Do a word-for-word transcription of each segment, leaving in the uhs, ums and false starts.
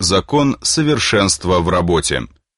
Закон совершенства в работе.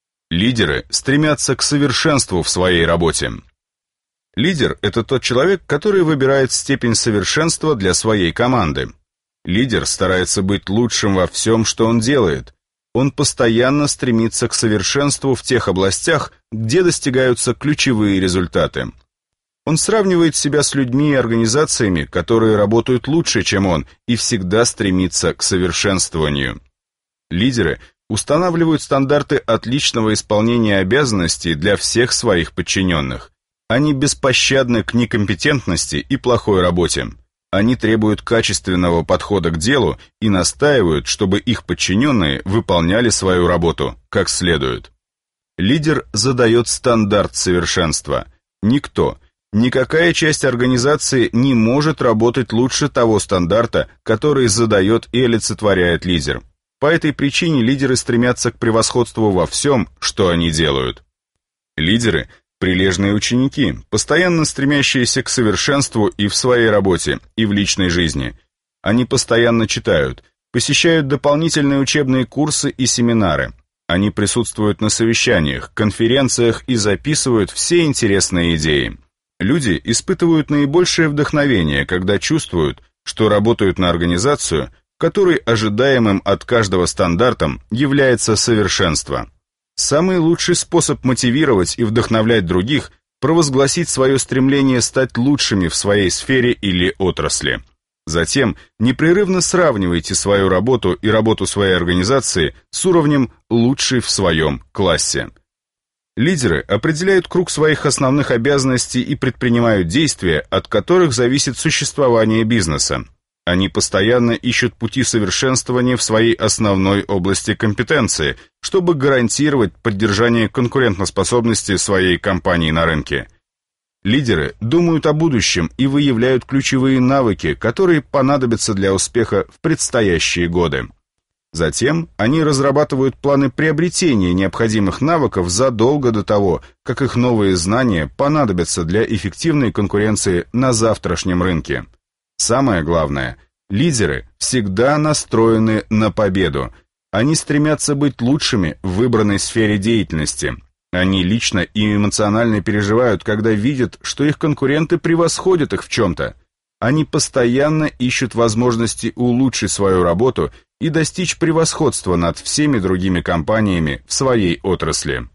Лидеры стремятся к совершенству в своей работе. Лидер – это тот человек, который выбирает степень совершенства для своей команды. Лидер старается быть лучшим во всем, что он делает. Он постоянно стремится к совершенству в тех областях, где достигаются ключевые результаты. Он сравнивает себя с людьми и организациями, которые работают лучше, чем он, и всегда стремится к совершенствованию. Лидеры устанавливают стандарты отличного исполнения обязанностей для всех своих подчиненных. Они беспощадны к некомпетентности и плохой работе. Они требуют качественного подхода к делу и настаивают, чтобы их подчиненные выполняли свою работу как следует. Лидер задает стандарт совершенства. Никто, никакая часть организации не может работать лучше того стандарта, который задает и олицетворяет лидер. По этой причине лидеры стремятся к превосходству во всем, что они делают. Лидеры – прилежные ученики, постоянно стремящиеся к совершенству и в своей работе, и в личной жизни. Они постоянно читают, посещают дополнительные учебные курсы и семинары. Они присутствуют на совещаниях, конференциях и записывают все интересные идеи. Люди испытывают наибольшее вдохновение, когда чувствуют, что работают на организацию, в которой ожидаемым от каждого стандартом является совершенство. Самый лучший способ мотивировать и вдохновлять других – провозгласить свое стремление стать лучшими в своей сфере или отрасли. Затем непрерывно сравнивайте свою работу и работу своей организации с уровнем «лучший в своем классе». Лидеры определяют круг своих основных обязанностей и предпринимают действия, от которых зависит существование бизнеса. Они постоянно ищут пути совершенствования в своей основной области компетенции, чтобы гарантировать поддержание конкурентоспособности своей компании на рынке. Лидеры думают о будущем и выявляют ключевые навыки, которые понадобятся для успеха в предстоящие годы. Затем они разрабатывают планы приобретения необходимых навыков задолго до того, как их новые знания понадобятся для эффективной конкуренции на завтрашнем рынке. Самое главное, лидеры всегда настроены на победу. Они стремятся быть лучшими в выбранной сфере деятельности. Они лично и эмоционально переживают, когда видят, что их конкуренты превосходят их в чем-то. Они постоянно ищут возможности улучшить свою работу и достичь превосходства над всеми другими компаниями в своей отрасли.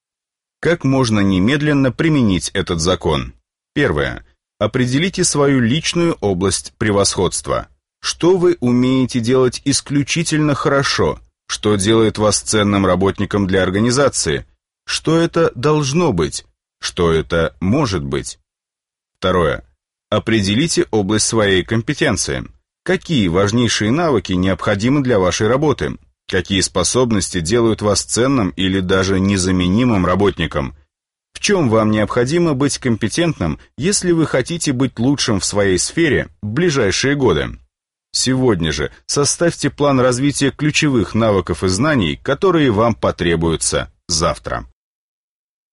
Как можно немедленно применить этот закон? Первое. Определите свою личную область превосходства. Что вы умеете делать исключительно хорошо? Что делает вас ценным работником для организации? Что это должно быть? Что это может быть? Второе. Определите область своей компетенции. Какие важнейшие навыки необходимы для вашей работы? Какие способности делают вас ценным или даже незаменимым работником? В чем вам необходимо быть компетентным, если вы хотите быть лучшим в своей сфере в ближайшие годы? Сегодня же составьте план развития ключевых навыков и знаний, которые вам потребуются завтра.